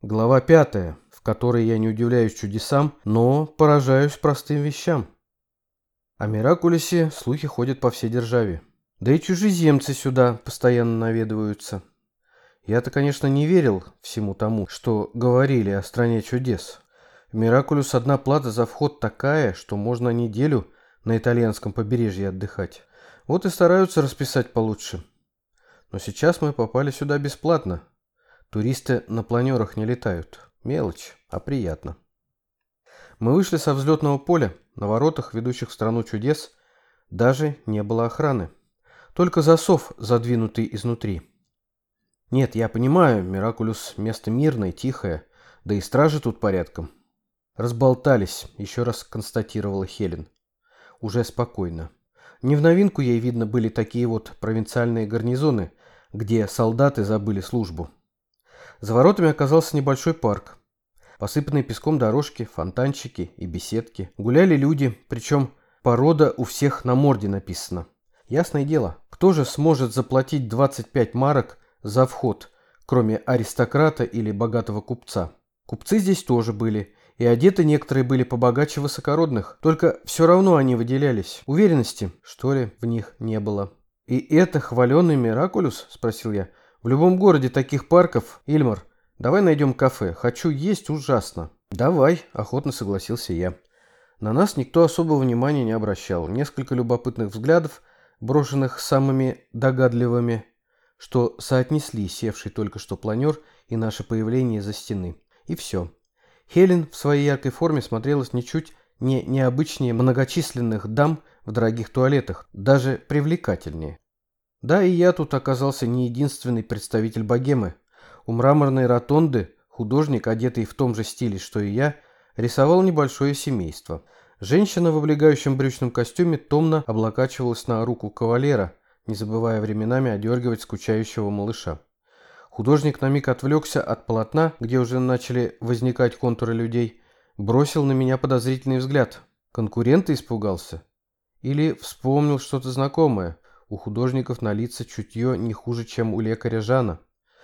Глава 5, в которой я не удивляюсь чудесам, но поражаюсь простым вещам. О Миракулесе слухи ходят по всей державе. Да и чужеземцы сюда постоянно наведываются. Я-то, конечно, не верил всему тому, что говорили о стране чудес. В Миракулес одна плата за вход такая, что можно неделю на итальянском побережье отдыхать. Вот и стараются расписать получше. Но сейчас мы попали сюда бесплатно. Туристы на планерах не летают. Мелочь, а приятно. Мы вышли со взлетного поля. На воротах, ведущих в страну чудес, даже не было охраны. Только засов, задвинутый изнутри. Нет, я понимаю, Миракулес место мирное, тихое, да и стражи тут порядком. Разболтались, еще раз констатировала Хелен. Уже спокойно. Не в новинку ей, видно, были такие вот провинциальные гарнизоны, где солдаты забыли службу. За воротами оказался небольшой парк. Посыпанные песком дорожки, фонтанчики и беседки. Гуляли люди, причем порода у всех на морде написано. Ясное дело, кто же сможет заплатить 25 марок за вход, кроме аристократа или богатого купца? Купцы здесь тоже были, и одеты некоторые были побогаче высокородных, только все равно они выделялись. Уверенности, что ли, в них не было. «И это хваленый Миракулес?» – спросил я. «В любом городе таких парков, Ильмар, давай найдем кафе. Хочу есть ужасно». «Давай», – охотно согласился я. На нас никто особого внимания не обращал. Несколько любопытных взглядов, брошенных самыми догадливыми, что соотнесли севший только что планер и наше появление из-за стены. И все. Хелен в своей яркой форме смотрелась ничуть не необычнее многочисленных дам в дорогих туалетах, даже привлекательнее. Да, и я тут оказался не единственный представитель богемы. У мраморной ротонды художник, одетый в том же стиле, что и я, рисовал небольшое семейство. Женщина в облегающем брючном костюме томно облокачивалась на руку кавалера, не забывая временами одергивать скучающего малыша. Художник на миг отвлекся от полотна, где уже начали возникать контуры людей, бросил на меня подозрительный взгляд. Конкурента испугался? Или вспомнил что-то знакомое? У художников на лица чутье не хуже, чем у лекаря Жана.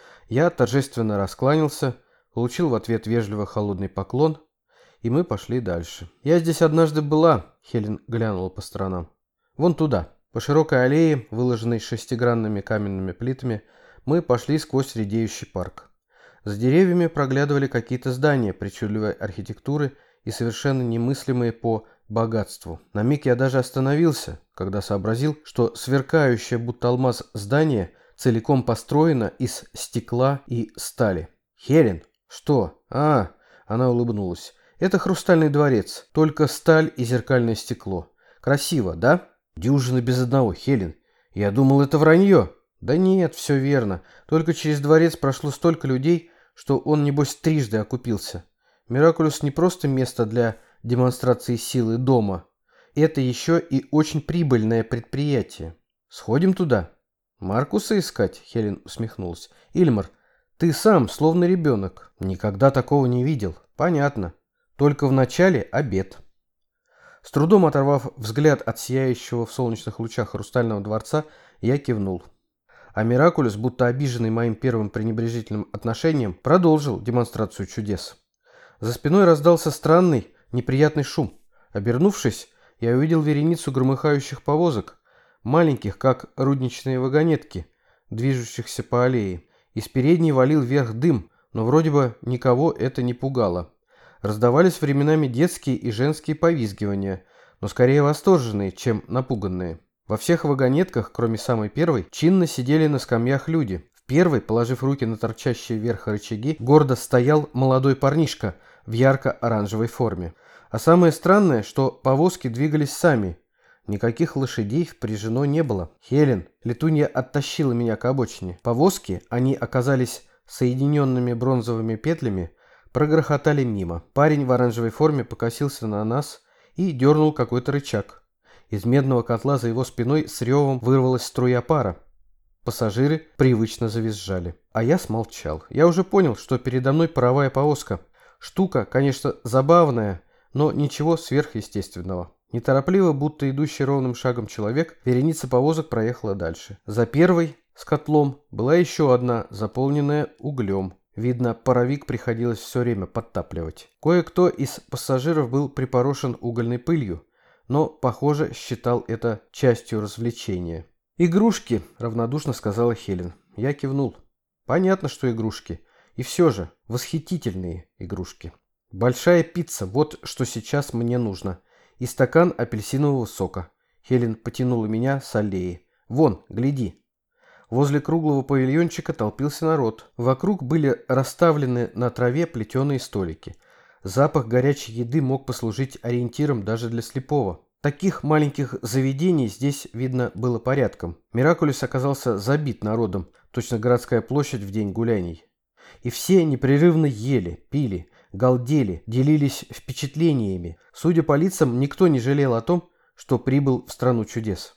Я торжественно раскланялся, получил в ответ вежливо холодный поклон, и мы пошли дальше. «Я здесь однажды была», — Хелен глянула по сторонам. «Вон туда». По широкой аллее, выложенной шестигранными каменными плитами, мы пошли сквозь редеющий парк. За деревьями проглядывали какие-то здания причудливой архитектуры и совершенно немыслимые по богатству. На миг я даже остановился, когда сообразил, что сверкающее будто алмаз здание целиком построено из стекла и стали. «Хелен, что?» Она улыбнулась. «Это Хрустальный дворец, только сталь и зеркальное стекло. Красиво, да?» «Дюжина без одного, Хелен. Я думал, это вранье». «Да нет, все верно. Только через дворец прошло столько людей, что он, небось, трижды окупился. Миракулес не просто место для демонстрации силы дома. Это еще и очень прибыльное предприятие. Сходим туда?» «Маркуса искать?» — Хелен усмехнулась. «Ильмар, ты сам, словно ребенок. Никогда такого не видел. Понятно. Только вначале обед». С трудом оторвав взгляд от сияющего в солнечных лучах Хрустального дворца, я кивнул. А Миракулес, будто обиженный моим первым пренебрежительным отношением, продолжил демонстрацию чудес. За спиной раздался странный, неприятный шум. Обернувшись, я увидел вереницу громыхающих повозок, маленьких, как рудничные вагонетки, движущихся по аллее. Из передней валил вверх дым, но вроде бы никого это не пугало. Раздавались временами детские и женские повизгивания, но скорее восторженные, чем напуганные. Во всех вагонетках, кроме самой первой, чинно сидели на скамьях люди. В первой, положив руки на торчащие вверх рычаги, гордо стоял молодой парнишка в ярко-оранжевой форме. А самое странное, что повозки двигались сами. Никаких лошадей впряжено не было. «Хелен!» — Летунья оттащила меня к обочине. Повозки, они оказались соединенными бронзовыми петлями, прогрохотали мимо. Парень в оранжевой форме покосился на нас и дернул какой-то рычаг. Из медного котла за его спиной с ревом вырвалась струя пара. Пассажиры привычно завизжали. А я смолчал. Я уже понял, что передо мной паровая повозка. Штука, конечно, забавная, но ничего сверхъестественного. Неторопливо, будто идущий ровным шагом человек, вереница повозок проехала дальше. За первой, с котлом, была еще одна, заполненная углем. Видно, паровик приходилось все время подтапливать. Кое-кто из пассажиров был припорошен угольной пылью, но, похоже, считал это частью развлечения. «Игрушки», — равнодушно сказала Хелен. Я кивнул. «Понятно, что игрушки. И все же восхитительные игрушки. Большая пицца, вот что сейчас мне нужно. И стакан апельсинового сока». Хелен потянула меня с аллеи. «Вон, гляди». Возле круглого павильончика толпился народ. Вокруг были расставлены на траве плетеные столики. Запах горячей еды мог послужить ориентиром даже для слепого. Таких маленьких заведений здесь, видно, было порядком. Миракулис оказался забит народом, точно городская площадь в день гуляний. И все непрерывно ели, пили, галдели, делились впечатлениями. Судя по лицам, никто не жалел о том, что прибыл в страну чудес.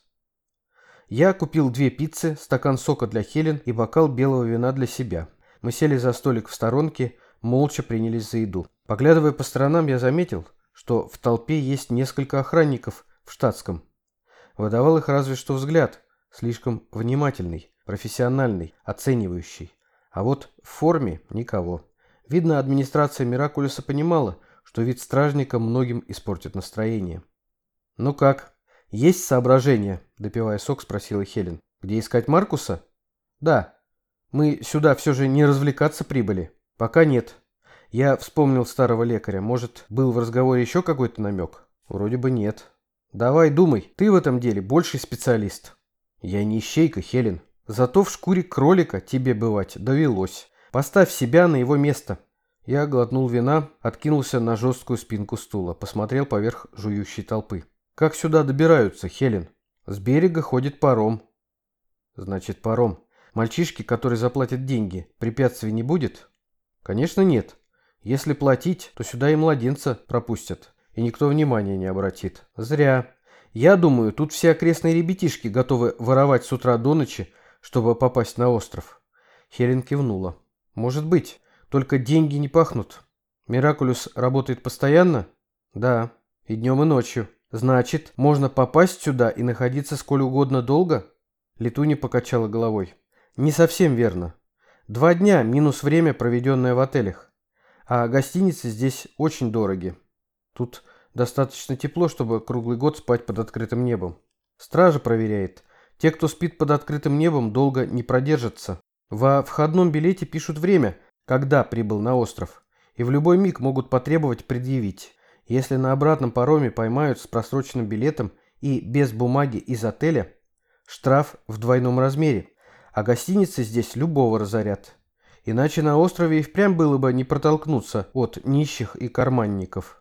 Я купил 2 пиццы, стакан сока для Хелен и бокал белого вина для себя. Мы сели за столик в сторонке, молча принялись за еду. Поглядывая по сторонам, я заметил, что в толпе есть несколько охранников в штатском. Выдавал их разве что взгляд, слишком внимательный, профессиональный, оценивающий. А вот в форме никого. Видно, администрация Миракулиса понимала, что вид стражника многим испортит настроение. «Ну как? Есть соображения?» – допивая сок, спросила Хелен. «Где искать Маркуса?» «Да. Мы сюда все же не развлекаться прибыли?» «Пока нет. Я вспомнил старого лекаря. Может, был в разговоре еще какой-то намек?» «Вроде бы нет». «Давай думай. Ты в этом деле больший специалист». «Я не ищейка, Хелен. Зато в шкуре кролика тебе бывать довелось. Поставь себя на его место». Я глотнул вина, откинулся на жесткую спинку стула, посмотрел поверх жующей толпы. «Как сюда добираются, Хелен?» «С берега ходит паром». «Значит, паром. Мальчишки, которые заплатят деньги, препятствий не будет?» «Конечно, нет. Если платить, то сюда и младенца пропустят, и никто внимания не обратит». «Зря. Я думаю, тут все окрестные ребятишки готовы воровать с утра до ночи, чтобы попасть на остров». Хелен кивнула. «Может быть, только деньги не пахнут. Миракулис работает постоянно?» «Да, и днем, и ночью». «Значит, можно попасть сюда и находиться сколь угодно долго?» Летунья покачала головой. «Не совсем верно. 2 дня минус время, проведенное в отелях. А гостиницы здесь очень дороги. Тут достаточно тепло, чтобы круглый год спать под открытым небом. Стража проверяет. Те, кто спит под открытым небом, долго не продержатся. Во входном билете пишут время, когда прибыл на остров, и в любой миг могут потребовать предъявить. Если на обратном пароме поймают с просроченным билетом и без бумаги из отеля, штраф в 2 размере, а гостиницы здесь любого разорят. Иначе на острове и впрямь было бы не протолкнуться от нищих и карманников».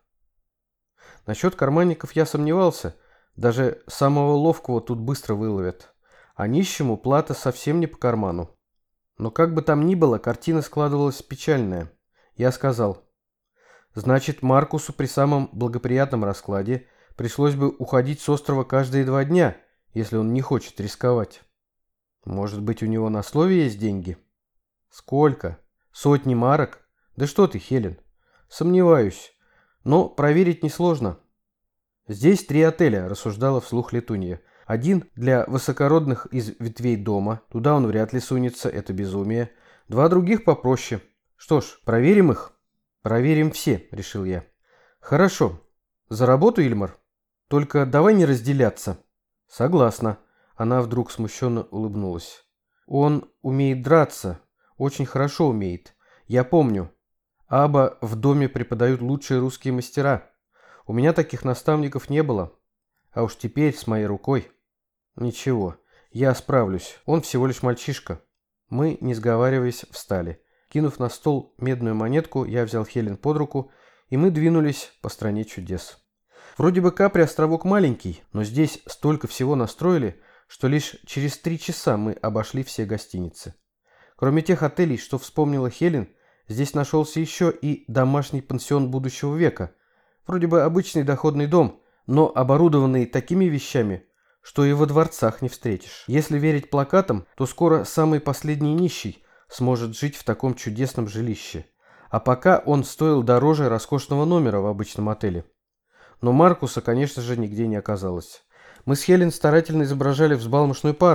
Насчет карманников я сомневался, даже самого ловкого тут быстро выловят, а нищему плата совсем не по карману. Но как бы там ни было, картина складывалась печальная. Я сказал: «Значит, Маркусу при самом благоприятном раскладе пришлось бы уходить с острова каждые 2 дня, если он не хочет рисковать». «Может быть, у него на слове есть деньги?» «Сколько? 100 марок? Да что ты, Хелен?» «Сомневаюсь. Но проверить несложно». «Здесь 3 отеля», – рассуждала вслух Летунья. «Один для высокородных из ветвей дома. Туда он вряд ли сунется, это безумие. 2 других попроще. Что ж, проверим их?» «Проверим все», — решил я. «Хорошо. За работу, Ильмар? Только давай не разделяться». «Согласна». Она вдруг смущенно улыбнулась. «Он умеет драться. Очень хорошо умеет. Я помню. Аба в доме преподают лучшие русские мастера. У меня таких наставников не было. А уж теперь с моей рукой». «Ничего. Я справлюсь. Он всего лишь мальчишка». Мы, не сговариваясь, встали. Кинув на стол медную монетку, я взял Хелен под руку, и мы двинулись по стране чудес. Вроде бы Капри островок маленький, но здесь столько всего настроили, что лишь через 3 часа мы обошли все гостиницы. Кроме тех отелей, что вспомнила Хелен, здесь нашелся еще и домашний пансион будущего века. Вроде бы обычный доходный дом, но оборудованный такими вещами, что и во дворцах не встретишь. Если верить плакатам, то скоро самый последний нищий сможет жить в таком чудесном жилище. А пока он стоил дороже роскошного номера в обычном отеле. Но Маркуса, конечно же, нигде не оказалось. Мы с Хелен старательно изображали взбалмошную пару.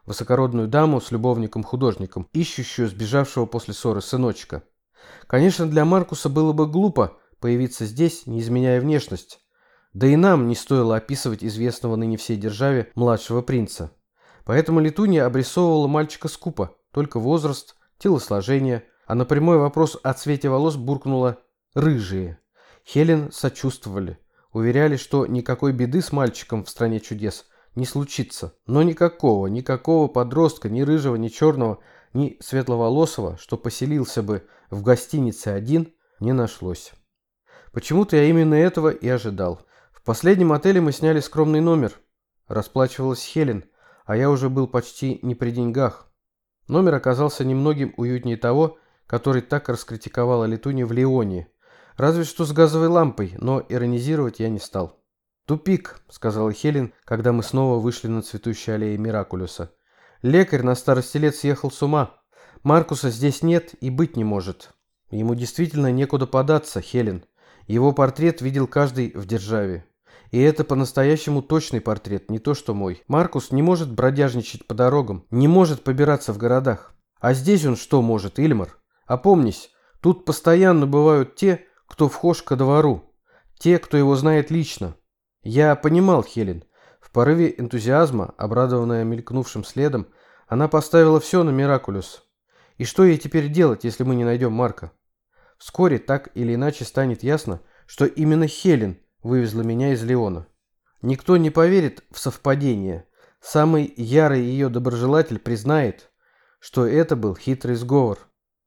высокородную даму с любовником-художником, ищущую сбежавшего после ссоры сыночка. Конечно, для Маркуса было бы глупо появиться здесь, не изменяя внешность. Да и нам не стоило описывать известного ныне всей державе младшего принца. Поэтому Летунья обрисовывала мальчика скупо, только возраст, телосложение, а на прямой вопрос о цвете волос буркнула «рыжие». Хелен сочувствовали, уверяли, что никакой беды с мальчиком в стране чудес не случится, но никакого подростка, ни рыжего, ни черного, ни светловолосого, что поселился бы в гостинице один, не нашлось. Почему-то я именно этого и ожидал. В последнем отеле мы сняли скромный номер. Расплачивалась Хелен, а я уже был почти не при деньгах. Номер оказался немногим уютнее того, который так раскритиковала Летунья в Лионе. Разве что с газовой лампой, но иронизировать я не стал. «Тупик», — сказала Хелен, когда мы снова вышли на цветущей аллее Миракулюса. «Лекарь на старости лет съехал с ума. Маркуса здесь нет и быть не может. Ему действительно некуда податься, Хелен. Его портрет видел каждый в державе. И это по-настоящему точный портрет, не то что мой. Маркус не может бродяжничать по дорогам, не может побираться в городах. А здесь он что может, Ильмар? Опомнись, тут постоянно бывают те, кто вхож ко двору, те, кто его знает лично. Я понимал Хелен. В порыве энтузиазма, обрадованная мелькнувшим следом, она поставила все на Миракулюс. И что ей теперь делать, если мы не найдем Марка? Вскоре так или иначе станет ясно, что именно Хелен вывезла меня из Лиона. Никто не поверит в совпадение. Самый ярый ее доброжелатель признает, что это был хитрый сговор.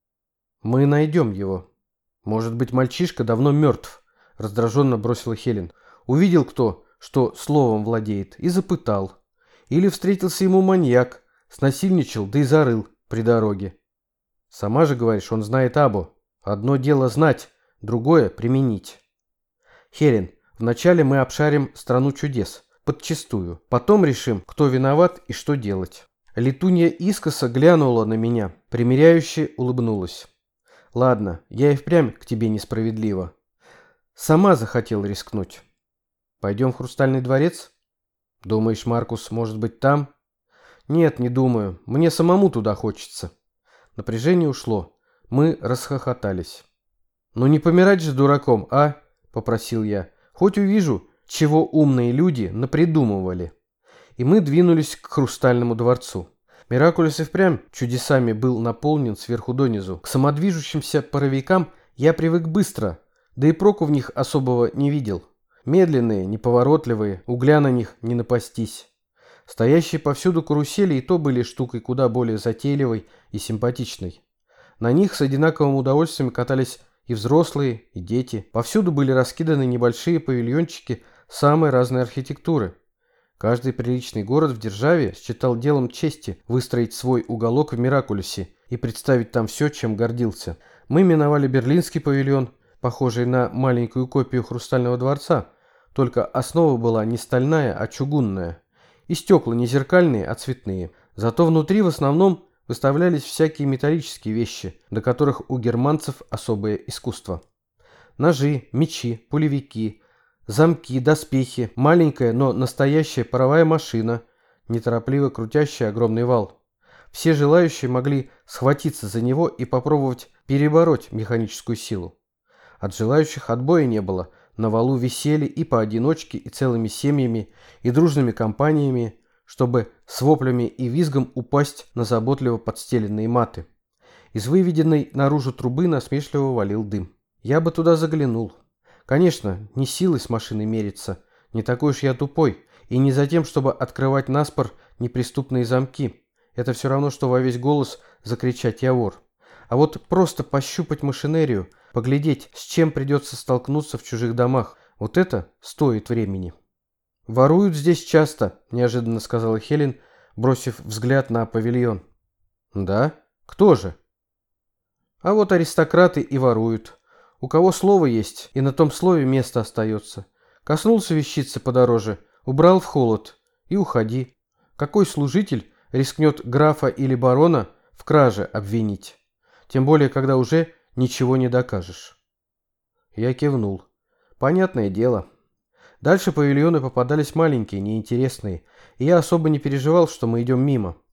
Мы найдем его. Может быть, мальчишка давно мертв, раздраженно бросила Хелен. Увидел кто, что словом владеет, и запытал. Или встретился ему маньяк, снасильничал, да и зарыл при дороге. Сама же говоришь, он знает Абу. Одно дело знать, другое применить. Хелен, вначале мы обшарим страну чудес, подчистую. Потом решим, кто виноват и что делать. Летунья искоса глянула на меня, примиряюще улыбнулась. Ладно, я и впрямь к тебе несправедлива. Сама захотел рискнуть. Пойдем в Хрустальный дворец? Думаешь, Маркус может быть там? Нет, не думаю. Мне самому туда хочется. Напряжение ушло. Мы расхохотались. Ну не помирать же дураком, а? Попросил я. Хоть увижу, чего умные люди напридумывали. И мы двинулись к Хрустальному дворцу. Миракулюс и впрямь чудесами был наполнен сверху донизу. К самодвижущимся паровикам я привык быстро, да и проку в них особого не видел. Медленные, неповоротливые, угля на них не напастись. Стоящие повсюду карусели и то были штукой куда более затейливой и симпатичной. На них с одинаковым удовольствием катались и взрослые, и дети. Повсюду были раскиданы небольшие павильончики самой разной архитектуры. Каждый приличный город в державе считал делом чести выстроить свой уголок в Миракулюсе и представить там все, чем гордился. Мы миновали Берлинский павильон, похожий на маленькую копию Хрустального дворца, только основа была не стальная, а чугунная. И стекла не зеркальные, а цветные. Зато внутри в основном выставлялись всякие металлические вещи, до которых у германцев особое искусство. Ножи, мечи, пулевики, замки, доспехи, маленькая, но настоящая паровая машина, неторопливо крутящая огромный вал. Все желающие могли схватиться за него и попробовать перебороть механическую силу. От желающих отбоя не было. На валу висели и поодиночке, и целыми семьями, и дружными компаниями, чтобы с воплями и визгом упасть на заботливо подстеленные маты. Из выведенной наружу трубы насмешливо валил дым. Я бы туда заглянул. Конечно, не силой с машиной мериться, не такой уж я тупой, и не за тем, чтобы открывать наспор неприступные замки. Это все равно, что во весь голос закричать «Я вор». А вот просто пощупать машинерию, поглядеть, с чем придется столкнуться в чужих домах, вот это стоит времени. «Воруют здесь часто», – неожиданно сказала Хелен, бросив взгляд на павильон. «Да? Кто же?» «А вот аристократы и воруют. У кого слово есть, и на том слове место остается. Коснулся вещицы подороже, убрал в холод и уходи. Какой служитель рискнет графа или барона в краже обвинить? Тем более, когда уже ничего не докажешь». Я кивнул. Понятное дело. Дальше павильоны попадались маленькие, неинтересные, и я особо не переживал, что мы идем мимо.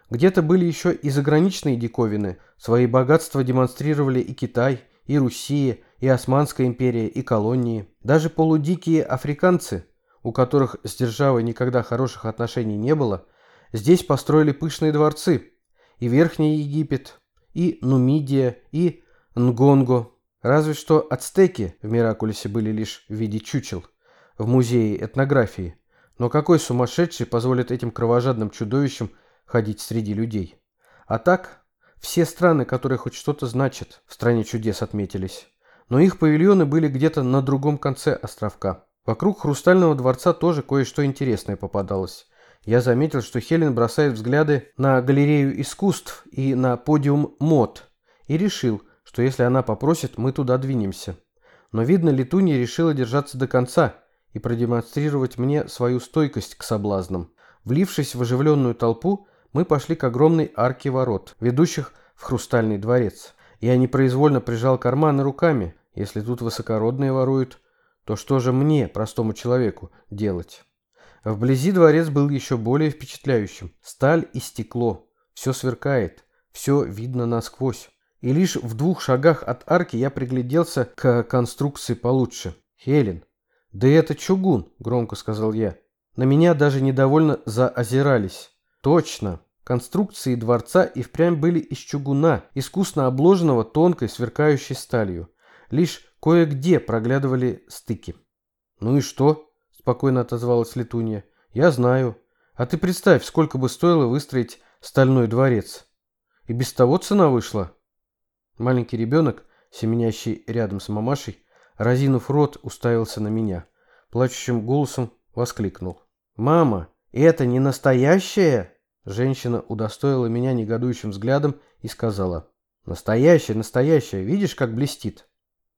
Где-то были еще и заграничные диковины. Свои богатства демонстрировали и Китай, и Руссия, и Османская империя, и колонии. Даже полудикие африканцы, у которых с державой никогда хороших отношений не было, здесь построили пышные дворцы. И Верхний Египет, и Нумидия, и Нгонго. Разве что ацтеки в Миракулисе были лишь в виде чучел в музее этнографии. Но какой сумасшедший позволит этим кровожадным чудовищам ходить среди людей? А так, все страны, которые хоть что-то значат, в стране чудес отметились. Но их павильоны были где-то на другом конце островка. Вокруг Хрустального дворца тоже кое-что интересное попадалось. Я заметил, что Хелен бросает взгляды на галерею искусств и на подиум мод, и решил, что если она попросит, мы туда двинемся. Но, видно, Летунья решила держаться до конца и продемонстрировать мне свою стойкость к соблазнам. Влившись в оживленную толпу, мы пошли к огромной арке ворот, ведущих в Хрустальный дворец. Я непроизвольно прижал карманы руками. Если тут высокородные воруют, то что же мне, простому человеку, делать? Вблизи дворец был еще более впечатляющим. Сталь и стекло. Все сверкает, все видно насквозь. И лишь в 2 шагах от арки я пригляделся к конструкции получше. «Хелен, да это чугун», — громко сказал я. На меня даже недовольно заозирались. Точно. Конструкции дворца и впрямь были из чугуна, искусно обложенного тонкой сверкающей сталью. Лишь кое-где проглядывали стыки. «Ну и что?» — спокойно отозвалась Летунья. «Я знаю. А ты представь, сколько бы стоило выстроить стальной дворец. И без того цена вышла». Маленький ребенок, семенящий рядом с мамашей, разинув рот, уставился на меня. Плачущим голосом воскликнул: «Мама, это не настоящее?» Женщина удостоила меня негодующим взглядом и сказала: «Настоящее, настоящее, видишь, как блестит?»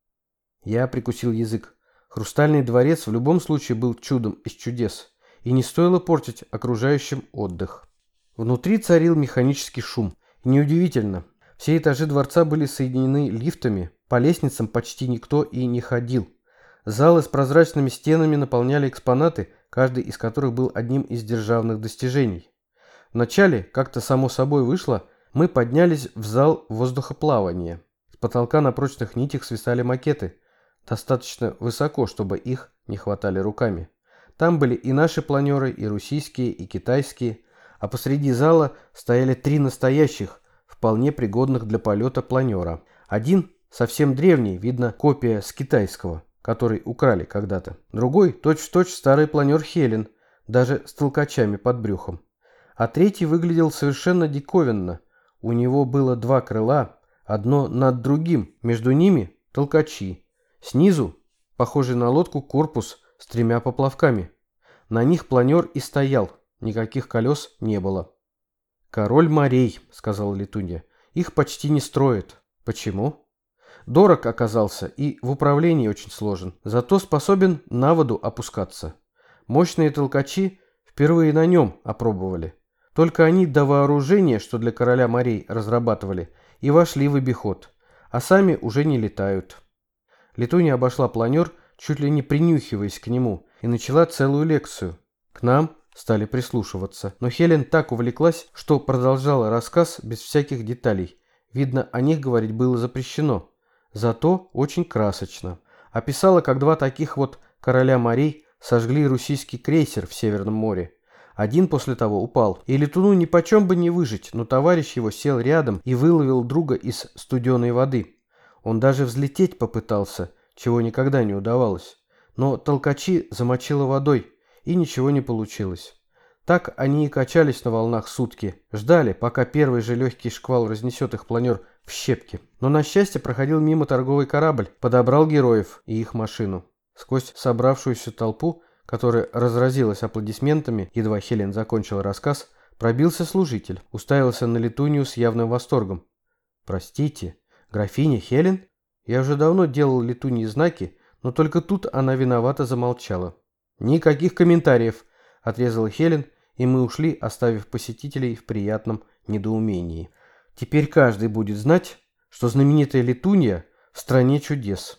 Я прикусил язык. Хрустальный дворец в любом случае был чудом из чудес, и не стоило портить окружающим отдых. Внутри царил механический шум. И неудивительно, все этажи дворца были соединены лифтами, по лестницам почти никто и не ходил. Залы с прозрачными стенами наполняли экспонаты, каждый из которых был одним из державных достижений. Вначале, как-то само собой вышло, мы поднялись в зал воздухоплавания. С потолка на прочных нитях свисали макеты, достаточно высоко, чтобы их не хватали руками. Там были и наши планеры, и российские, и китайские, а посреди зала стояли 3 настоящих, вполне пригодных для полета планера. Один совсем древний, видно, копия с китайского, который украли когда-то. Другой точь-в-точь старый планер Хелен, даже с толкачами под брюхом. А третий выглядел совершенно диковинно. У него было 2 крыла, одно над другим, между ними толкачи. Снизу, похожий на лодку, корпус с 3 поплавками. На них планер и стоял, никаких колес не было. «Король морей», — сказала Летунья. «Их почти не строят». «Почему?» «Дорог оказался и в управлении очень сложен, зато способен на воду опускаться. Мощные толкачи впервые на нем опробовали. Только они до вооружения, что для короля морей разрабатывали, и вошли в обиход, а сами уже не летают». Летунья обошла планер, чуть ли не принюхиваясь к нему, и начала целую лекцию. К нам стали прислушиваться, но Хелен так увлеклась, что продолжала рассказ без всяких деталей. Видно, о них говорить было запрещено. Зато очень красочно. Описала, как 2 таких вот короля морей сожгли российский крейсер в Северном море. Один после того упал, и летуну нипочем бы не выжить, но товарищ его сел рядом и выловил друга из студеной воды. Он даже взлететь попытался, чего никогда не удавалось. Но толкачи замочило водой, и ничего не получилось. Так они и качались на волнах сутки, ждали, пока первый же легкий шквал разнесет их планер в щепки. Но на счастье проходил мимо торговый корабль, подобрал героев и их машину. Сквозь собравшуюся толпу, которая разразилась аплодисментами, едва Хелен закончила рассказ, пробился служитель, уставился на Летунью с явным восторгом. «Простите, графиня Хелен?» Я уже давно делал Летуньи знаки, но только тут она виновато замолчала. «Никаких комментариев», — отрезала Хелен, и мы ушли, оставив посетителей в приятном недоумении. Теперь каждый будет знать, что знаменитая Летунья в стране чудес.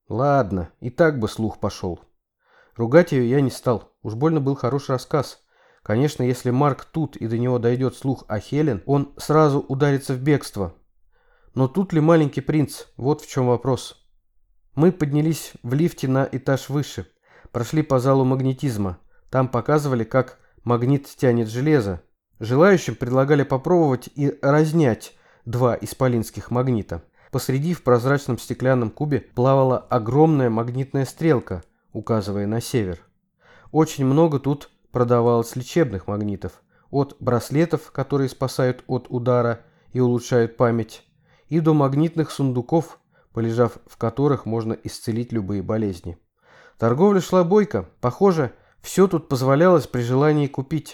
Ладно, и так бы слух пошел. Ругать ее я не стал, уж больно был хороший рассказ. Конечно, если Марк тут и до него дойдет слух о Хелен, он сразу ударится в бегство. Но тут ли маленький принц? Вот в чем вопрос. Мы поднялись в лифте на этаж выше, прошли по залу магнетизма. Там показывали, как магнит тянет железо. Желающим предлагали попробовать и разнять два исполинских магнита. Посреди в прозрачном стеклянном кубе плавала огромная магнитная стрелка, указывая на север. Очень много тут продавалось лечебных магнитов, от браслетов, которые спасают от удара и улучшают память, и до магнитных сундуков, полежав в которых можно исцелить любые болезни. Торговля шла бойко, похоже, все тут позволялось при желании купить.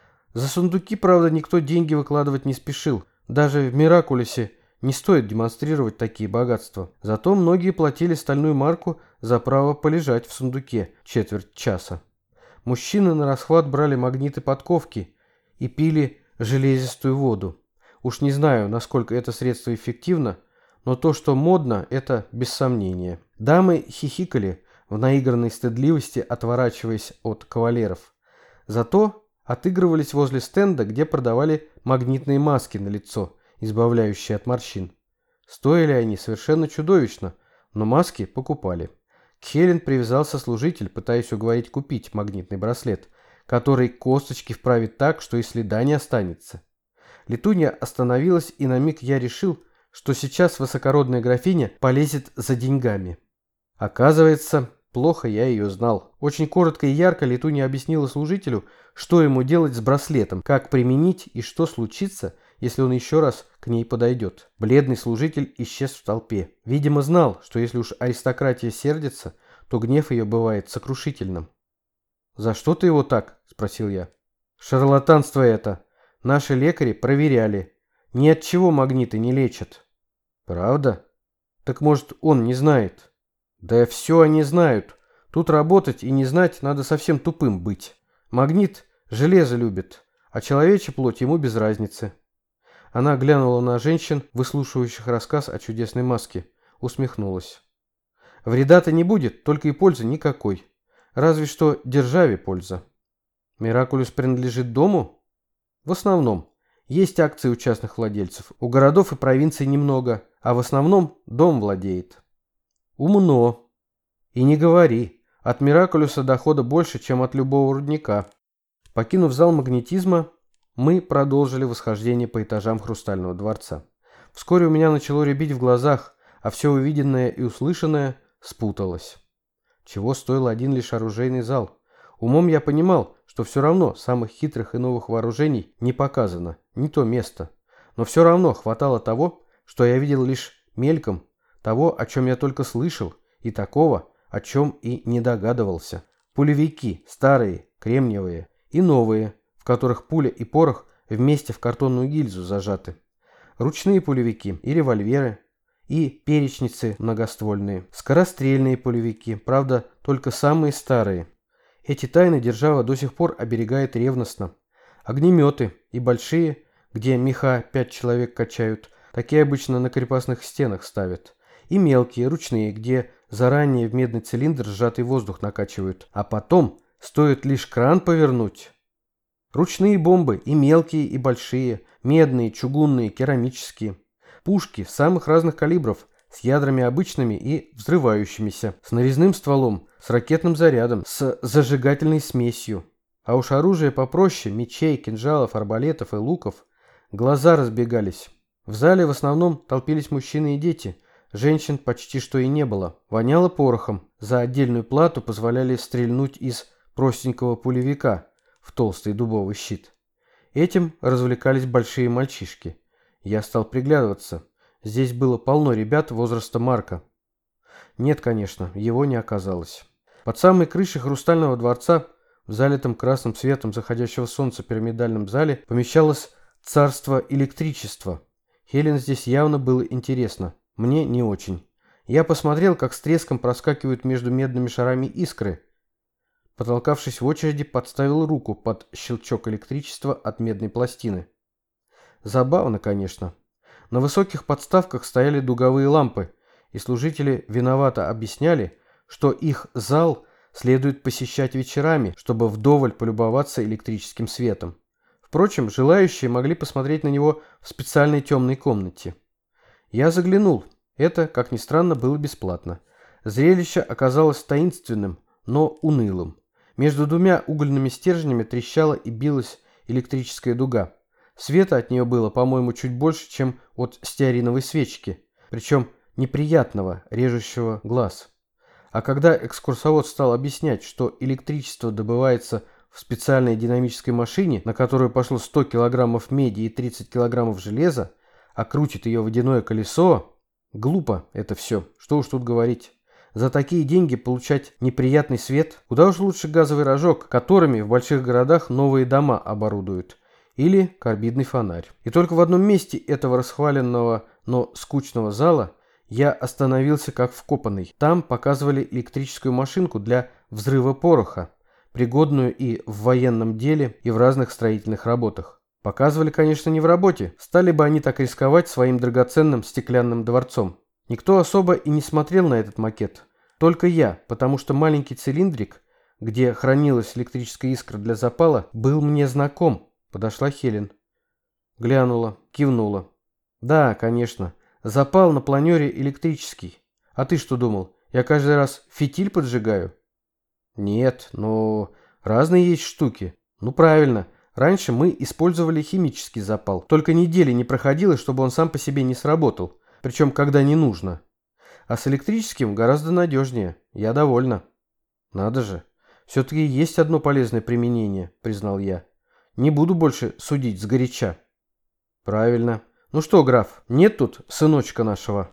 За сундуки, правда, никто деньги выкладывать не спешил, даже в Миракулисе не стоит демонстрировать такие богатства. Зато многие платили стальную марку за право полежать в сундуке четверть часа. Мужчины на расхват брали магниты-подковки и пили железистую воду. Уж не знаю, насколько это средство эффективно, но то, что модно, это без сомнения. Дамы хихикали в наигранной стыдливости, отворачиваясь от кавалеров. Зато отыгрывались возле стенда, где продавали магнитные маски на лицо, избавляющие от морщин. Стоили они совершенно чудовищно, но маски покупали. К Хелен привязался служитель, пытаясь уговорить купить магнитный браслет, который косточки вправит так, что и следа не останется. Летунья остановилась, и на миг я решил, что сейчас высокородная графиня полезет за деньгами. Оказывается, плохо я ее знал. Очень коротко и ярко Летунья объяснила служителю, что ему делать с браслетом, как применить и что случится, если он еще раз к ней подойдет. Бледный служитель исчез в толпе. Видимо, знал, что если уж аристократия сердится, то гнев ее бывает сокрушительным. «За что ты его так?» – спросил я. «Шарлатанство это. Наши лекари проверяли. Ни от чего магниты не лечат». «Правда? Так может, он не знает?» «Да все они знают. Тут работать и не знать надо совсем тупым быть. Магнит железо любит, а человечья плоть ему без разницы». Она глянула на женщин, выслушивающих рассказ о чудесной маске, усмехнулась. «Вреда-то не будет, только и пользы никакой. Разве что державе польза». «Миракулис принадлежит дому?» «В основном. Есть акции у частных владельцев. У городов и провинций немного, а в основном дом владеет». «Умно. И не говори. От Миракулиса дохода больше, чем от любого рудника». Покинув зал магнетизма, мы продолжили восхождение по этажам Хрустального дворца. Вскоре у меня начало рябить в глазах, а все увиденное и услышанное спуталось. Чего стоил один лишь оружейный зал? Умом я понимал, что все равно самых хитрых и новых вооружений не показано, не то место. Но все равно хватало того, что я видел лишь мельком, того, о чем я только слышал, и такого, о чем и не догадывался. Пулевики, старые, кремниевые, и новые, в которых пуля и порох вместе в картонную гильзу зажаты. Ручные пулевики и револьверы, и перечницы многоствольные, скорострельные пулевики, правда, только самые старые. Эти тайны держава до сих пор оберегает ревностно. Огнеметы и большие, где меха 5 человек качают, такие обычно на крепостных стенах ставят. И мелкие, ручные, где заранее в медный цилиндр сжатый воздух накачивают, а потом стоит лишь кран повернуть. Ручные бомбы и мелкие, и большие, медные, чугунные, керамические. Пушки самых разных калибров, с ядрами обычными и взрывающимися, с нарезным стволом, с ракетным зарядом, с зажигательной смесью. А уж оружие попроще, мечей, кинжалов, арбалетов и луков. Глаза разбегались. В зале в основном толпились мужчины и дети. Женщин почти что и не было. Воняло порохом. За отдельную плату позволяли стрельнуть из простенького пулевика в толстый дубовый щит. Этим развлекались большие мальчишки. Я стал приглядываться. Здесь было полно ребят возраста Марка. Нет, конечно, его не оказалось. Под самой крышей Хрустального дворца, в залитом красным светом заходящего солнца пирамидальном зале, помещалось царство электричества. Хелен здесь явно было интересно. Мне не очень. Я посмотрел, как с треском проскакивают между медными шарами искры. Потолкавшись в очереди, подставил руку под щелчок электричества от медной пластины. Забавно, конечно. На высоких подставках стояли дуговые лампы, и служители виновато объясняли, что их зал следует посещать вечерами, чтобы вдоволь полюбоваться электрическим светом. Впрочем, желающие могли посмотреть на него в специальной темной комнате. Я заглянул. Это, как ни странно, было бесплатно. Зрелище оказалось таинственным, но унылым. Между двумя угольными стержнями трещала и билась электрическая дуга. Света от нее было, по-моему, чуть больше, чем от стеариновой свечки, причем неприятного, режущего глаз. А когда экскурсовод стал объяснять, что электричество добывается в специальной динамической машине, на которую пошло 100 килограммов меди и 30 килограммов железа, а крутит ее водяное колесо, глупо это все, что уж тут говорить. За такие деньги получать неприятный свет, куда уж лучше газовый рожок, которыми в больших городах новые дома оборудуют, или карбидный фонарь. И только в одном месте этого расхваленного, но скучного зала я остановился как вкопанный. Там показывали электрическую машинку для взрыва пороха, пригодную и в военном деле, и в разных строительных работах. Показывали, конечно, не в работе. Стали бы они так рисковать своим драгоценным стеклянным дворцом. Никто особо и не смотрел на этот макет. Только я, потому что маленький цилиндрик, где хранилась электрическая искра для запала, был мне знаком. Подошла Хелен. Глянула, кивнула. Да, конечно, запал на планере электрический. А ты что думал, я каждый раз фитиль поджигаю? Нет, но разные есть штуки. Ну правильно, раньше мы использовали химический запал. Только недели не проходило, чтобы он сам по себе не сработал. Причем, когда не нужно. А с электрическим гораздо надежнее. Я довольна. Надо же. Все-таки есть одно полезное применение, признал я. Не буду больше судить сгоряча. Правильно. Ну что, граф, нет тут сыночка нашего?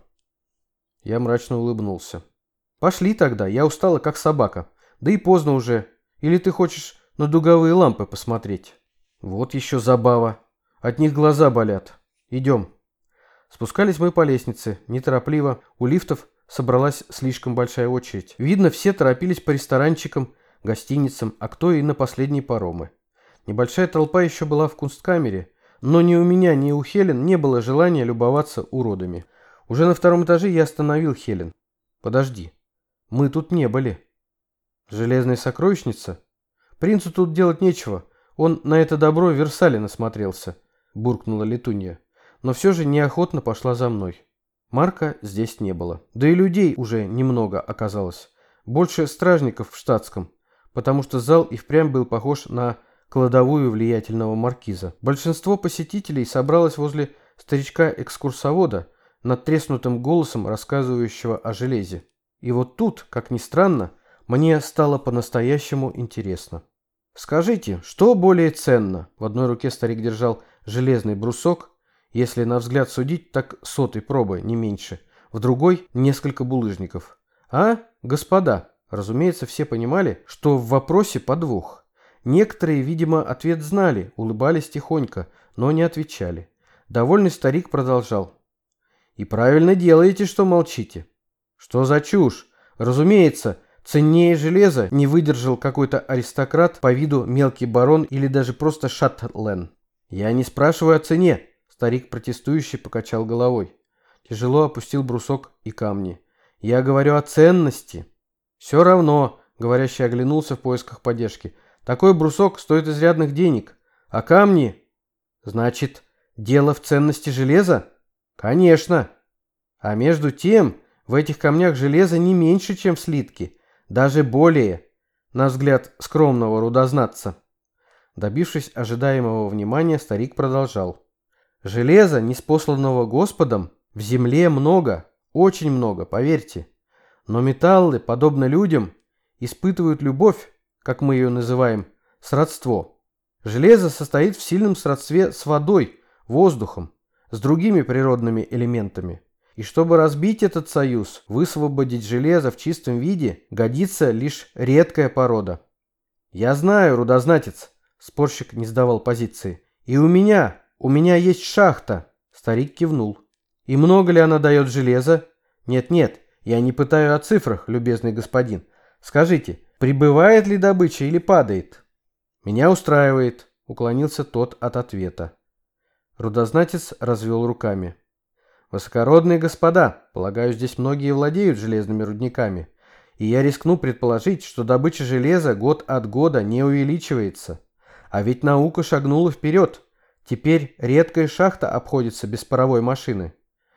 Я мрачно улыбнулся. Пошли тогда, я устала как собака. Да и поздно уже. Или ты хочешь на дуговые лампы посмотреть? Вот еще забава. От них глаза болят. Идем. Спускались мы по лестнице, неторопливо. У лифтов собралась слишком большая очередь. Видно, все торопились по ресторанчикам, гостиницам, а кто и на последние паромы. Небольшая толпа еще была в кунсткамере, но ни у меня, ни у Хелен не было желания любоваться уродами. Уже на втором этаже я остановил Хелен. Подожди, мы тут не были. Железная сокровищница? Принцу тут делать нечего, он на это добро в Версале насмотрелся, буркнула Летунья, но все же неохотно пошла за мной. Марка здесь не было, да и людей уже немного оказалось, больше стражников в штатском, потому что зал и впрямь был похож на кладовую влиятельного маркиза. Большинство посетителей собралось возле старичка-экскурсовода, надтреснутым голосом рассказывающего о железе. И вот тут, как ни странно, мне стало по-настоящему интересно. «Скажите, что более ценно?» В одной руке старик держал железный брусок, если на взгляд судить, так 100-й пробы, не меньше. В другой несколько булыжников. «А, господа?» Разумеется, все понимали, что в вопросе подвох. Некоторые, видимо, ответ знали, улыбались тихонько, но не отвечали. Довольный старик продолжал. «И правильно делаете, что молчите». «Что за чушь? Разумеется, ценнее железа не выдержал какой-то аристократ, по виду мелкий барон или даже просто шатлен». «Я не спрашиваю о цене», — старик протестующий покачал головой. Тяжело опустил брусок и камни. «Я говорю о ценности». «Все равно», — говорящий оглянулся в поисках поддержки, — «такой брусок стоит изрядных денег. А камни?» «Значит, дело в ценности железа?» «Конечно. А между тем, в этих камнях железо не меньше, чем в слитке. Даже более, на взгляд скромного рудознатца». Добившись ожидаемого внимания, старик продолжал. «Железа, ниспосланного Господом, в земле много, очень много, поверьте. Но металлы, подобно людям, испытывают любовь, как мы ее называем, сродство. Железо состоит в сильном сродстве с водой, воздухом, с другими природными элементами. И чтобы разбить этот союз, высвободить железо в чистом виде, годится лишь редкая порода. «Я знаю, рудознатец», — спорщик не сдавал позиции. «И у меня есть шахта», — старик кивнул. «И много ли она дает железа?» «Нет, я не пытаю о цифрах, любезный господин. Скажите, прибывает ли добыча или падает?» «Меня устраивает», — уклонился тот от ответа. Рудознатец развел руками. «Высокородные господа, полагаю, здесь многие владеют железными рудниками. И я рискну предположить, что добыча железа год от года не увеличивается. А ведь наука шагнула вперед. Теперь редкая шахта обходится без паровой машины.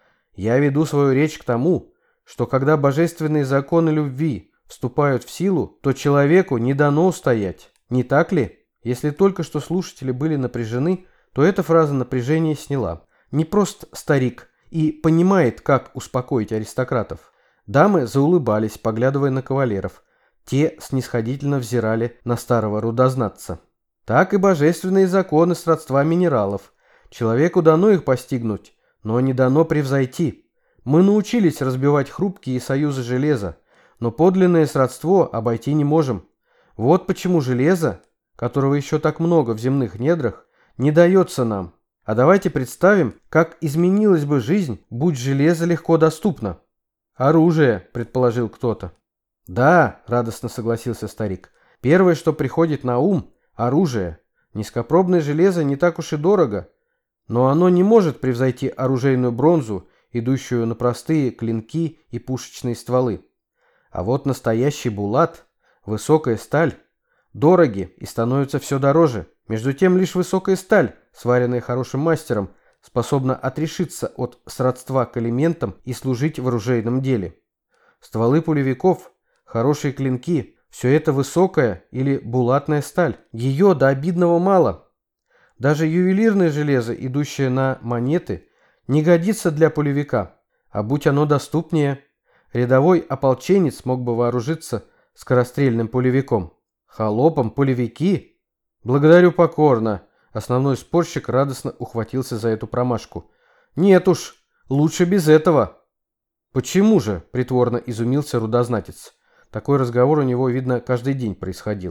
Я веду свою речь к тому, что когда божественные законы любви вступают в силу, то человеку не дано устоять. Не так ли? Если только что слушатели были напряжены, то эта фраза напряжение сняла. Не просто старик и понимает, как успокоить аристократов. Дамы заулыбались, поглядывая на кавалеров. Те снисходительно взирали на старого рудознатца. Так и божественные законы сродства минералов. Человеку дано их постигнуть, но не дано превзойти. Мы научились разбивать хрупкие союзы железа, но подлинное сродство обойти не можем. Вот почему железо, которого еще так много в земных недрах, не дается нам. А давайте представим, как изменилась бы жизнь, будь железо легко доступно. «Оружие», — предположил кто-то. «Да», — радостно согласился старик. «Первое, что приходит на ум — оружие. Низкопробное железо не так уж и дорого, но оно не может превзойти оружейную бронзу, идущую на простые клинки и пушечные стволы. А вот настоящий булат, высокая сталь, дороги и становятся все дороже. Между тем лишь высокая сталь, сваренная хорошим мастером, способна отрешиться от сродства к элементам и служить в оружейном деле. Стволы пулевиков, хорошие клинки – все это высокая или булатная сталь. Ее до обидного мало. Даже ювелирное железо, идущее на монеты, не годится для пулевика. А будь оно доступнее, рядовой ополченец мог бы вооружиться скорострельным пулевиком. Холопом пулевики? Благодарю покорно. Основной спорщик радостно ухватился за эту промашку. «Нет уж, лучше без этого». «Почему же?» – притворно изумился рудознатец. Такой разговор у него, видно, каждый день происходил.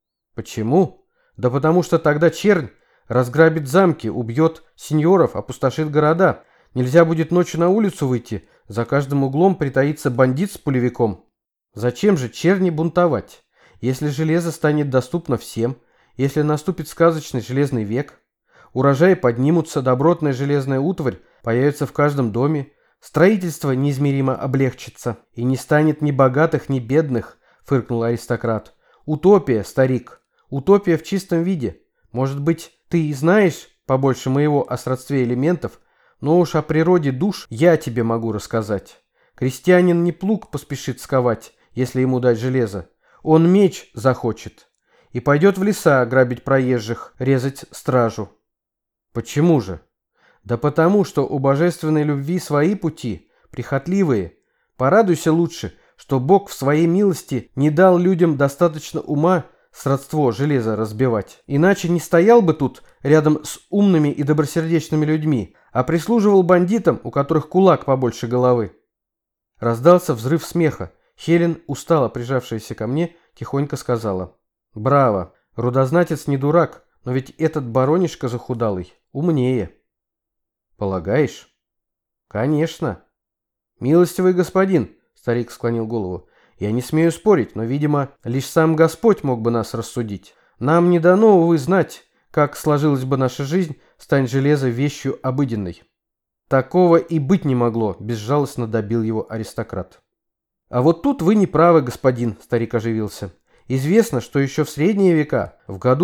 «Почему? Да потому что тогда чернь разграбит замки, убьет сеньоров, опустошит города. Нельзя будет ночью на улицу выйти, за каждым углом притаится бандит с пулевиком. Зачем же черни бунтовать? Если железо станет доступно всем, если наступит сказочный железный век, урожаи поднимутся, добротная железная утварь появится в каждом доме, строительство неизмеримо облегчится, и не станет ни богатых, ни бедных, фыркнул аристократ. Утопия, старик, утопия в чистом виде. Может быть, ты и знаешь побольше моего о сродстве элементов, но уж о природе душ я тебе могу рассказать. Крестьянин не плуг поспешит сковать, если ему дать железо. Он меч захочет. И пойдет в леса грабить проезжих, резать стражу. Почему же? Да потому, что у божественной любви свои пути, прихотливые. Порадуйся лучше, что Бог в своей милости не дал людям достаточно ума сродство железа разбивать. Иначе не стоял бы тут рядом с умными и добросердечными людьми, а прислуживал бандитам, у которых кулак побольше головы. Раздался взрыв смеха. Хелен, устало прижавшаяся ко мне, тихонько сказала: «Браво! Рудознатец не дурак, но ведь этот баронишка захудалый умнее». «Полагаешь?» «Конечно». «Милостивый господин», — старик склонил голову, — «я не смею спорить, но, видимо, лишь сам Господь мог бы нас рассудить. Нам не дано, увы, знать, как сложилась бы наша жизнь, стань железо вещью обыденной». «Такого и быть не могло», — безжалостно добил его аристократ. «А вот тут вы не правы, господин», — старик оживился. «Известно, что еще в средние века, в году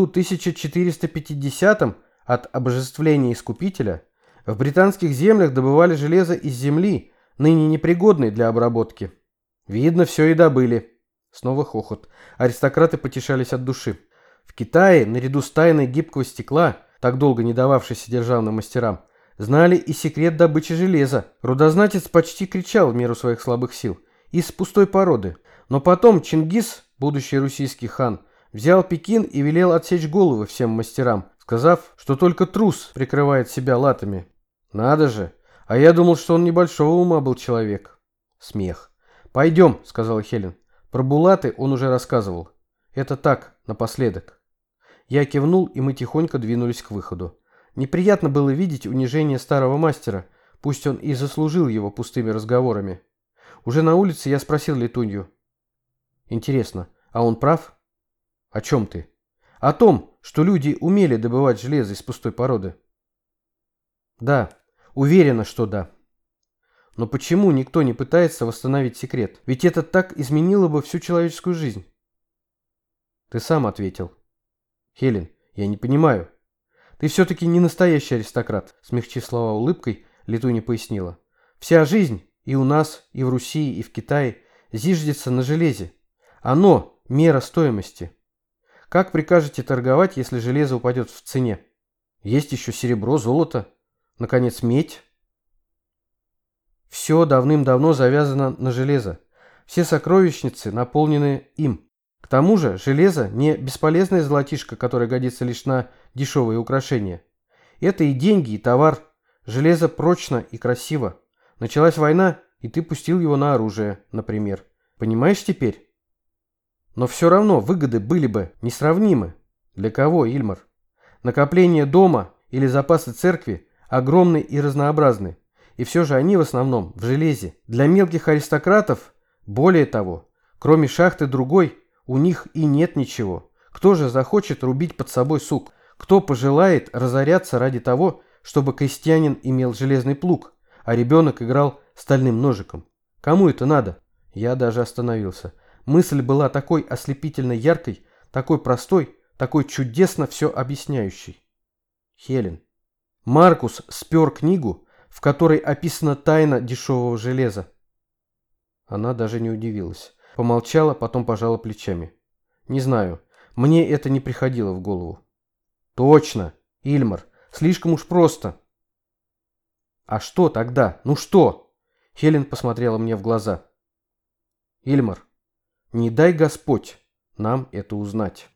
1450 от обожествления Искупителя, в британских землях добывали железо из земли, ныне непригодной для обработки. Видно, все и добыли». Снова хохот. Аристократы потешались от души. В Китае, наряду с тайной гибкого стекла, так долго не дававшейся державным мастерам, знали и секрет добычи железа. Рудознатец почти кричал в меру своих слабых сил. Из пустой породы. Но потом Чингис, будущий российский хан, взял Пекин и велел отсечь головы всем мастерам, сказав, что только трус прикрывает себя латами. Надо же, а я думал, что он небольшого ума был человек. Смех. «Пойдем», — сказала Хелен. Про булаты он уже рассказывал. Это так, напоследок. Я кивнул, и мы тихонько двинулись к выходу. Неприятно было видеть унижение старого мастера, пусть он и заслужил его пустыми разговорами. Уже на улице я спросил Летунью: «Интересно, а он прав?» «О чем ты?» «О том, что люди умели добывать железо из пустой породы». «Да, уверена, что да». Но почему никто не пытается восстановить секрет? Ведь это так изменило бы всю человеческую жизнь. Ты сам ответил. Хелен, я не понимаю. Ты все-таки не настоящий аристократ, смягчив слова улыбкой, Летунья пояснила. Вся жизнь и у нас, и в Руси, и в Китае зиждется на железе. Оно – мера стоимости. Как прикажете торговать, если железо упадет в цене? Есть еще серебро, золото, наконец, медь. Все давным-давно завязано на железо. Все сокровищницы наполнены им. К тому же железо не бесполезная золотишко, которое годится лишь на дешевые украшения. Это и деньги, и товар. Железо прочно и красиво. Началась война, и ты пустил его на оружие, например. Понимаешь теперь? Но все равно выгоды были бы несравнимы. Для кого, Ильмар? Накопление дома или запасы церкви огромны и разнообразны. И все же они в основном в железе. Для мелких аристократов, более того, кроме шахты другой, у них и нет ничего. Кто же захочет рубить под собой сук? Кто пожелает разоряться ради того, чтобы крестьянин имел железный плуг, а ребенок играл стальным ножиком? Кому это надо? Я даже остановился. Мысль была такой ослепительно яркой, такой простой, такой чудесно все объясняющей. Хелен. Маркус спер книгу, в которой описана тайна дешевого железа. Она даже не удивилась. Помолчала, потом пожала плечами. Не знаю, мне это не приходило в голову. Точно, Ильмар, слишком уж просто. А что тогда? Ну что? Хелен посмотрела мне в глаза. Ильмар, не дай Господь нам это узнать.